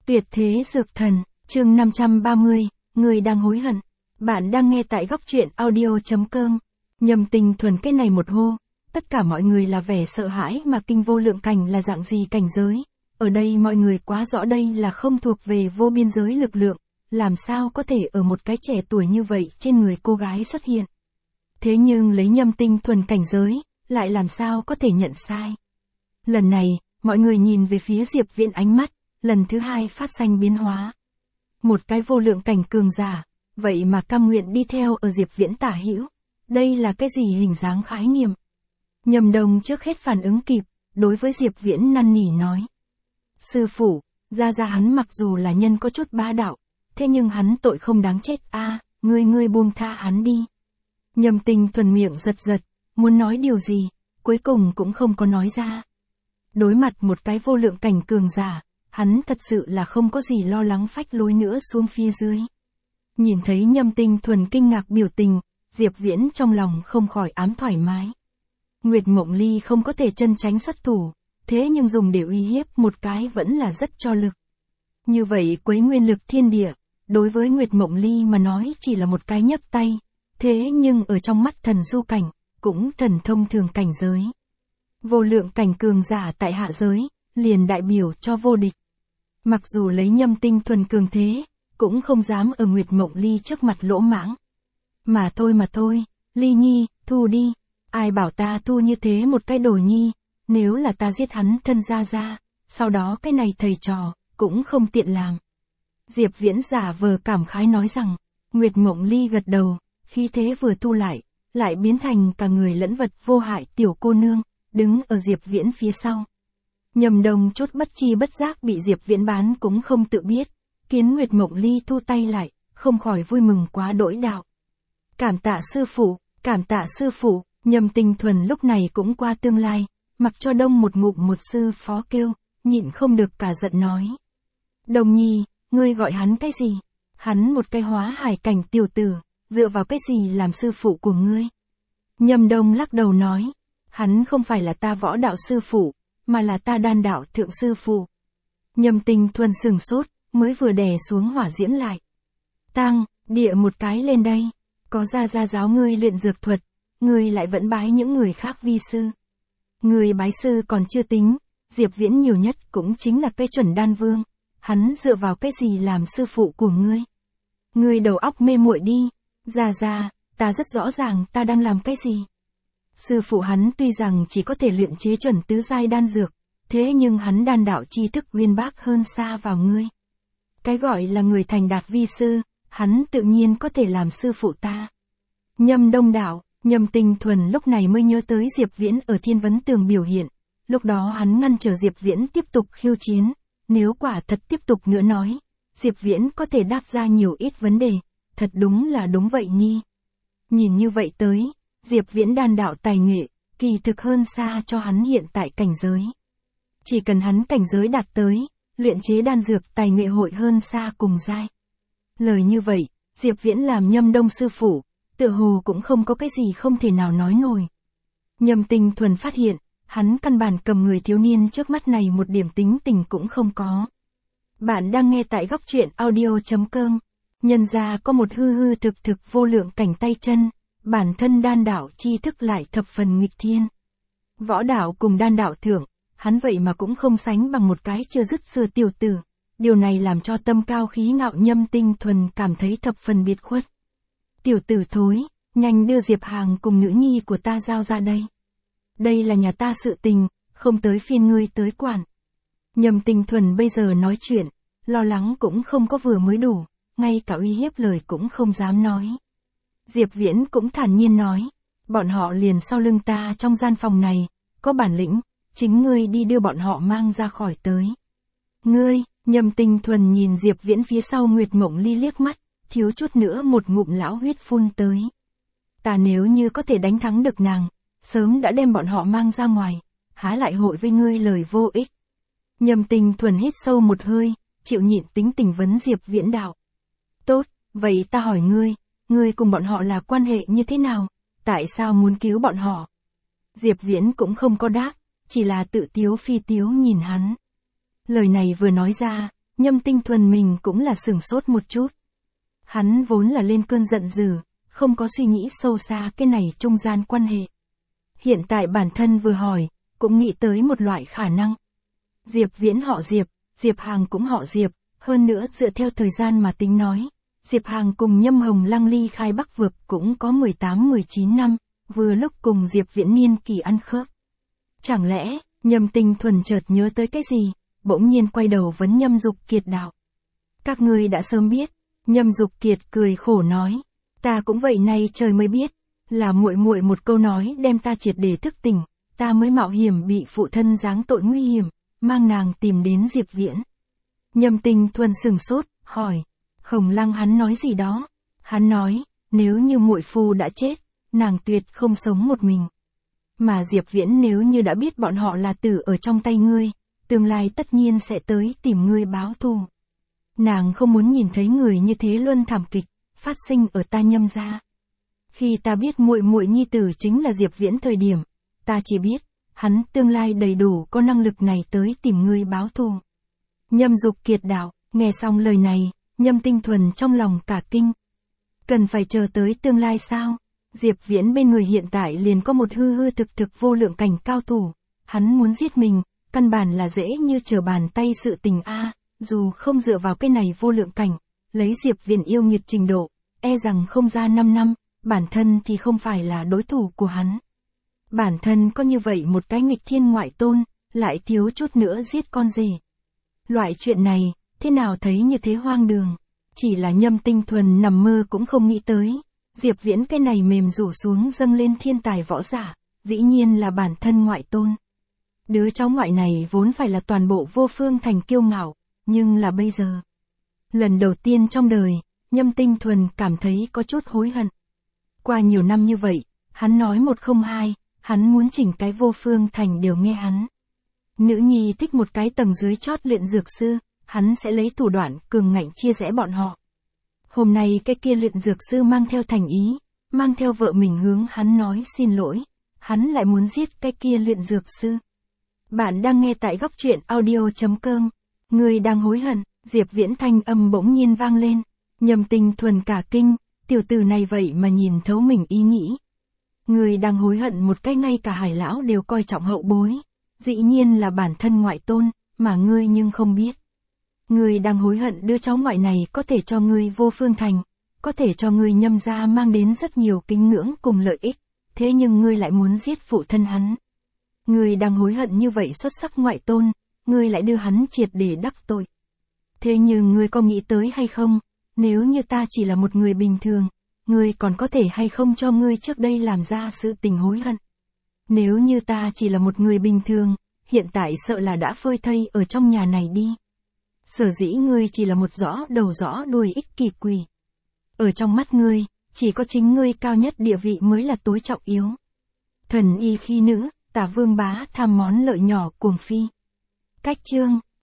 Tuyệt thế dược thần, chương 530, người đang hối hận. Bạn đang nghe tại góc truyện audio.com. Nhâm Tinh Thuần cái này một hô, tất cả mọi người là vẻ sợ hãi mà kinh vô lượng cảnh là dạng gì cảnh giới. Ở đây mọi người quá rõ đây là không thuộc về vô biên giới lực lượng, làm sao có thể ở một cái trẻ tuổi như vậy trên người cô gái xuất hiện. Thế nhưng lấy Nhâm Tinh Thuần cảnh giới, lại làm sao có thể nhận sai. Lần này, mọi người nhìn về phía Diệp Viễn ánh mắt, lần thứ hai phát sinh biến hóa. Một cái vô lượng cảnh cường giả, vậy mà cam nguyện đi theo ở Diệp Viễn tả hữu. Đây là cái gì hình dáng khái niệm? Nhâm Đông trước hết phản ứng kịp, đối với Diệp Viễn năn nỉ nói. Sư phụ, ra hắn mặc dù là nhân có chút bá đạo, thế nhưng hắn tội không đáng chết a, ngươi buông tha hắn đi. Nhâm Tinh Thuần miệng giật giật, muốn nói điều gì, cuối cùng cũng không có nói ra. Đối mặt một cái vô lượng cảnh cường giả, hắn thật sự là không có gì lo lắng phách lối nữa xuống phía dưới. Nhìn thấy Nhâm Tinh Thuần kinh ngạc biểu tình, Diệp Viễn trong lòng không khỏi ám thoải mái. Nguyệt Mộng Ly không có thể chân tránh xuất thủ, thế nhưng dùng để uy hiếp một cái vẫn là rất cho lực. Như vậy quấy nguyên lực thiên địa, đối với Nguyệt Mộng Ly mà nói chỉ là một cái nhấp tay, thế nhưng ở trong mắt thần du cảnh, cũng thần thông thường cảnh giới. Vô lượng cảnh cường giả tại hạ giới, liền đại biểu cho vô địch. Mặc dù lấy Nhâm Tinh Thuần cường thế, cũng không dám ở Nguyệt Mộng Ly trước mặt lỗ mãng. Mà thôi, Ly Nhi, thu đi, ai bảo ta thu như thế một cái đồ nhi, nếu là ta giết hắn thân ra, sau đó cái này thầy trò, cũng không tiện làm. Diệp Viễn giả vờ cảm khái nói rằng, Nguyệt Mộng Ly gật đầu, khí thế vừa thu lại biến thành cả người lẫn vật vô hại tiểu cô nương, đứng ở Diệp Viễn phía sau. Nhâm Đông chút bất chi bất giác bị Diệp Viễn bán cũng không tự biết, kiến Nguyệt Mộng Ly thu tay lại, không khỏi vui mừng quá đỗi đạo. Cảm tạ sư phụ, Nhâm Tinh Thuần lúc này cũng qua tương lai, mặc cho Đông một ngụm một sư phó kêu, nhịn không được cả giận nói. Đồng nhi, ngươi gọi hắn cái gì? Hắn một cái hóa hải cảnh tiểu tử, dựa vào cái gì làm sư phụ của ngươi? Nhâm Đông lắc đầu nói, hắn không phải là ta võ đạo sư phụ, mà là ta đan đạo thượng sư phụ. Nhâm Tinh Thuần sừng sốt, mới vừa đè xuống hỏa diễm lại. Tang, địa một cái lên đây, có ra giáo ngươi luyện dược thuật, ngươi lại vẫn bái những người khác vi sư. Ngươi bái sư còn chưa tính, Diệp Viễn nhiều nhất cũng chính là cái chuẩn đan vương, hắn dựa vào cái gì làm sư phụ của ngươi? Ngươi đầu óc mê muội đi, ra, ta rất rõ ràng ta đang làm cái gì. Sư phụ hắn tuy rằng chỉ có thể luyện chế chuẩn tứ giai đan dược, thế nhưng hắn đan đạo tri thức uyên bác hơn xa vào ngươi. Cái gọi là người thành đạt vi sư, hắn tự nhiên có thể làm sư phụ ta. Nhâm Đông đạo, Nhâm Tinh Thuần lúc này mới nhớ tới Diệp Viễn ở Thiên Vấn Tường biểu hiện, lúc đó hắn ngăn trở Diệp Viễn tiếp tục khiêu chiến, nếu quả thật tiếp tục nữa nói, Diệp Viễn có thể đáp ra nhiều ít vấn đề, thật đúng là đúng vậy nhi. Nhìn như vậy tới, Diệp Viễn đan đạo tài nghệ, kỳ thực hơn xa cho hắn hiện tại cảnh giới. Chỉ cần hắn cảnh giới đạt tới, luyện chế đan dược tài nghệ hội hơn xa cùng giai. Lời như vậy, Diệp Viễn làm Nhâm Đông sư phụ, tựa hồ cũng không có cái gì không thể nào nói nổi. Nhâm Tinh Thuần phát hiện, hắn căn bản cầm người thiếu niên trước mắt này một điểm tính tình cũng không có. Bạn đang nghe tại góc truyện audio.com. Nhân ra có một hư thực vô lượng cảnh tay chân, bản thân đan đạo tri thức lại thập phần nghịch thiên. Võ đạo cùng đan đạo thượng, hắn vậy mà cũng không sánh bằng một cái chưa dứt xưa tiểu tử. Điều này làm cho tâm cao khí ngạo Nhâm Tinh Thuần cảm thấy thập phần biệt khuất. Tiểu tử thối, nhanh đưa Diệp Hàng cùng nữ nhi của ta giao ra đây. Đây là nhà ta sự tình, không tới phiên ngươi tới quản. Nhâm Tinh Thuần bây giờ nói chuyện, lo lắng cũng không có vừa mới đủ, ngay cả uy hiếp lời cũng không dám nói. Diệp Viễn cũng thản nhiên nói, bọn họ liền sau lưng ta trong gian phòng này, có bản lĩnh, chính ngươi đi đưa bọn họ mang ra khỏi tới. Ngươi, Nhâm Tinh Thuần nhìn Diệp Viễn phía sau Nguyệt Mộng Ly liếc mắt, thiếu chút nữa một ngụm lão huyết phun tới. Ta nếu như có thể đánh thắng được nàng, sớm đã đem bọn họ mang ra ngoài, há lại hội với ngươi lời vô ích. Nhâm Tinh Thuần hít sâu một hơi, chịu nhịn tính tình vấn Diệp Viễn đạo. Tốt, vậy ta hỏi ngươi cùng bọn họ là quan hệ như thế nào, tại sao muốn cứu bọn họ? Diệp Viễn cũng không có đáp, chỉ là tự tiếu phi tiếu nhìn hắn. Lời này vừa nói ra, Nhâm Tinh Thuần mình cũng là sửng sốt một chút. Hắn vốn là lên cơn giận dữ, không có suy nghĩ sâu xa cái này trung gian quan hệ. Hiện tại bản thân vừa hỏi, cũng nghĩ tới một loại khả năng. Diệp Viễn họ Diệp, Diệp Hàng cũng họ Diệp, hơn nữa dựa theo thời gian mà tính nói, Diệp Hàng cùng Nhâm Hồng Lăng ly khai Bắc Vực cũng có 18-19 năm, vừa lúc cùng Diệp Viễn niên kỳ ăn khớp. Chẳng lẽ, Nhâm Tinh Thuần chợt nhớ tới cái gì, bỗng nhiên quay đầu vấn Nhâm Dục Kiệt đạo. Các ngươi đã sớm biết, Nhâm Dục Kiệt cười khổ nói, ta cũng vậy nay trời mới biết, là muội muội một câu nói đem ta triệt để thức tỉnh, ta mới mạo hiểm bị phụ thân giáng tội nguy hiểm, mang nàng tìm đến Diệp Viễn. Nhâm Tinh Thuần sửng sốt, hỏi, Hồng Lăng hắn nói gì đó? Hắn nói, nếu như muội phu đã chết, nàng tuyệt không sống một mình. Mà Diệp Viễn nếu như đã biết bọn họ là tử ở trong tay ngươi, tương lai tất nhiên sẽ tới tìm ngươi báo thù. Nàng không muốn nhìn thấy người như thế luân thảm kịch, phát sinh ở ta Nhâm gia. Khi ta biết muội muội nhi tử chính là Diệp Viễn thời điểm, ta chỉ biết, hắn tương lai đầy đủ có năng lực này tới tìm ngươi báo thù. Nhâm Dục Kiệt đạo, nghe xong lời này, Nhâm Tinh Thuần trong lòng cả kinh. Cần phải chờ tới tương lai sao? Diệp Viễn bên người hiện tại liền có một hư hư thực thực vô lượng cảnh cao thủ, hắn muốn giết mình, căn bản là dễ như trở bàn tay sự tình a. Dù không dựa vào cái này vô lượng cảnh, lấy Diệp Viễn yêu nghiệt trình độ, e rằng không ra 5 năm, bản thân thì không phải là đối thủ của hắn. Bản thân có như vậy một cái nghịch thiên ngoại tôn, lại thiếu chút nữa giết con rể. Loại chuyện này, thế nào thấy như thế hoang đường, chỉ là Nhâm Tinh Thuần nằm mơ cũng không nghĩ tới. Diệp Viễn cái này mềm rủ xuống dâng lên thiên tài võ giả, dĩ nhiên là bản thân ngoại tôn. Đứa cháu ngoại này vốn phải là toàn bộ Vô Phương Thành kiêu ngạo, nhưng là bây giờ. Lần đầu tiên trong đời, Nhâm Tinh Thuần cảm thấy có chút hối hận. Qua nhiều năm như vậy, hắn nói một không hai, hắn muốn chỉnh cái Vô Phương Thành đều nghe hắn. Nữ nhi thích một cái tầng dưới chót luyện dược sư, hắn sẽ lấy thủ đoạn cường ngạnh chia rẽ bọn họ. Hôm nay cái kia luyện dược sư mang theo thành ý, mang theo vợ mình hướng hắn nói xin lỗi, hắn lại muốn giết cái kia luyện dược sư. Bạn đang nghe tại góc truyện audio.com, người đang hối hận, Diệp Viễn thanh âm bỗng nhiên vang lên, Nhâm Tinh Thuần cả kinh, tiểu tử này vậy mà nhìn thấu mình ý nghĩ. Người đang hối hận một cái ngay cả Hải lão đều coi trọng hậu bối, dĩ nhiên là bản thân ngoại tôn, mà ngươi nhưng không biết. Ngươi đang hối hận đứa cháu ngoại này có thể cho ngươi Vô Phương Thành, có thể cho ngươi Nhâm gia mang đến rất nhiều kính ngưỡng cùng lợi ích, thế nhưng ngươi lại muốn giết phụ thân hắn. Ngươi đang hối hận như vậy xuất sắc ngoại tôn, ngươi lại đưa hắn triệt để đắc tội. Thế nhưng ngươi có nghĩ tới hay không, nếu như ta chỉ là một người bình thường, ngươi còn có thể hay không cho ngươi trước đây làm ra sự tình hối hận. Nếu như ta chỉ là một người bình thường, hiện tại sợ là đã phơi thây ở trong nhà này đi. Sở dĩ ngươi chỉ là một rõ đầu rõ đuôi ích kỷ quỷ. Ở trong mắt ngươi, chỉ có chính ngươi cao nhất địa vị mới là tối trọng yếu. Thần y khi nữ, Tả Vương bá tham món lợi nhỏ cuồng phi. Cách chương